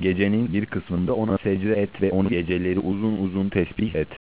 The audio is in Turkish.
Gecenin bir kısmında ona secde et ve onu geceleri uzun uzun tesbih et.